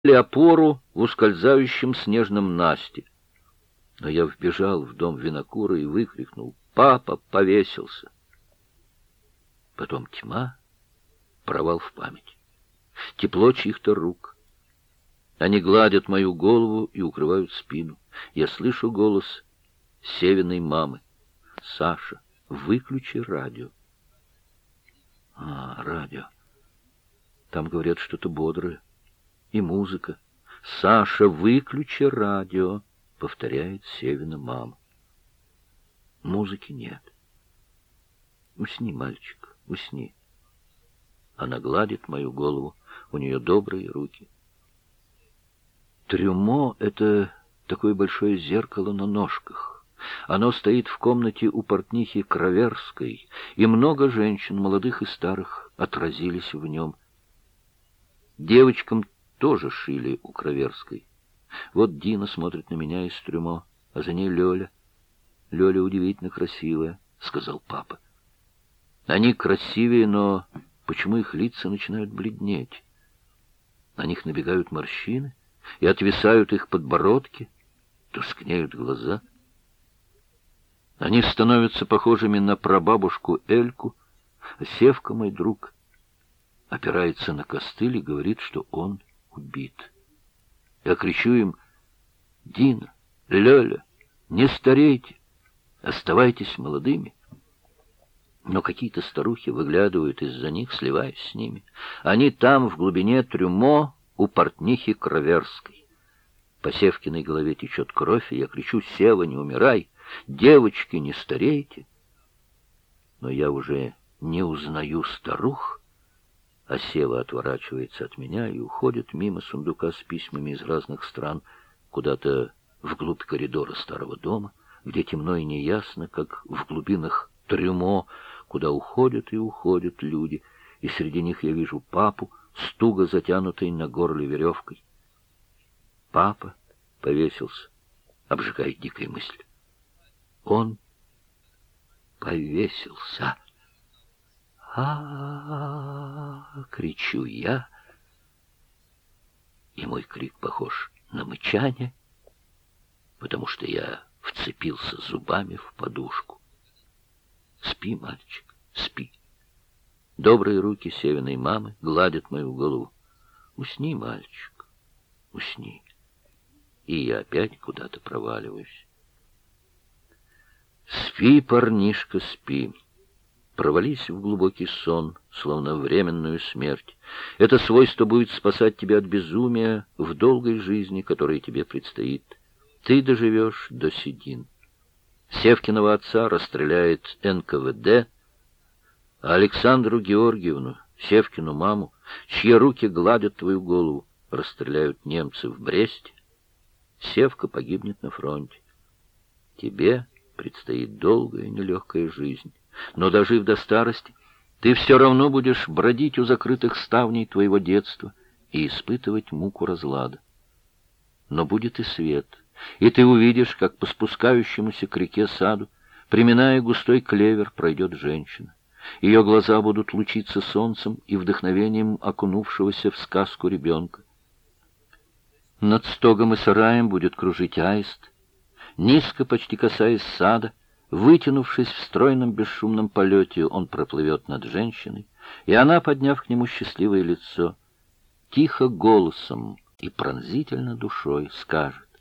опору в ускользающем снежном насте. Но я вбежал в дом винокура и выкрикнул: «Папа повесился!» Потом тьма, провал в память, тепло чьих-то рук. Они гладят мою голову и укрывают спину. Я слышу голос Севиной мамы: «Саша, выключи радио». Радио. Там говорят что-то бодрое. И музыка. «Саша, выключи радио», — повторяет Севина мама. Музыки нет. Усни, мальчик, усни. Она гладит мою голову, у нее добрые руки. Трюмо — это такое большое зеркало на ножках. Оно стоит в комнате у портнихи Краверской, и много женщин, молодых и старых, отразились в нем. Девочкам тоже шили у Краверской. Вот Дина смотрит на меня из трюмо, а за ней Лёля. Лёля удивительно красивая, — сказал папа. Они красивее, но почему их лица начинают бледнеть? На них набегают морщины, и отвисают их подбородки, тускнеют глаза. Они становятся похожими на прабабушку Эльку, а Севка, мой друг, опирается на костыль и говорит, что он убит. Я кричу им: «Дина, Лёля, не старейте, оставайтесь молодыми». Но какие-то старухи выглядывают из-за них, сливаясь с ними. Они там, в глубине трюмо, у портнихи Краверской. По Севкиной голове течет кровь, и я кричу: «Сева, не умирай! Девочки, не старейте!» Но я уже не узнаю старух, а Сева отворачивается от меня и уходит мимо сундука с письмами из разных стран куда-то вглубь коридора старого дома, где темно и неясно, как в глубинах трюмо, куда уходят и уходят люди, и среди них я вижу папу, с туго затянутой на горле веревкой. Папа повесился, обжигает дикая мысль. Он повесился. Кричу я, и мой крик похож на мычание, потому что я вцепился зубами в подушку. Спи, мальчик, спи. Добрые руки Севиной мамы гладят мою голову. Усни, мальчик, усни. И я опять куда-то проваливаюсь. Спи, парнишка, спи. Провались в глубокий сон, словно временную смерть. Это свойство будет спасать тебя от безумия в долгой жизни, которая тебе предстоит. Ты доживешь до седин. Севкиного отца расстреляет НКВД, а Александру Георгиевну, Севкину маму, чьи руки гладят твою голову, расстреляют немцы в Бресте. Севка погибнет на фронте. Тебе предстоит долгая нелегкая жизнь, но, дожив до старости, ты все равно будешь бродить у закрытых ставней твоего детства и испытывать муку разлада. Но будет и свет, и ты увидишь, как по спускающемуся к реке саду, приминая густой клевер, пройдет женщина. Ее глаза будут лучиться солнцем и вдохновением окунувшегося в сказку ребенка. Над стогом и сараем будет кружить аист. Низко, почти касаясь сада, вытянувшись в стройном бесшумном полете, он проплывет над женщиной, и она, подняв к нему счастливое лицо, тихо голосом и пронзительно душой скажет: